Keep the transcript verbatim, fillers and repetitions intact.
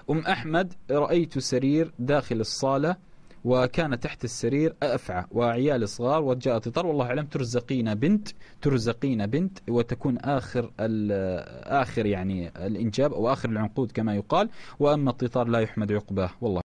أم أحمد: رأيت سرير داخل الصالة وكان تحت السرير أفعى وعيال صغار وجاءت طر، والله أعلم. ترزقين بنت ترزقين بنت وتكون آخر آخر يعني الإنجاب أو آخر العنقود كما يقال، وأما التطار لا يحمد عقباه والله.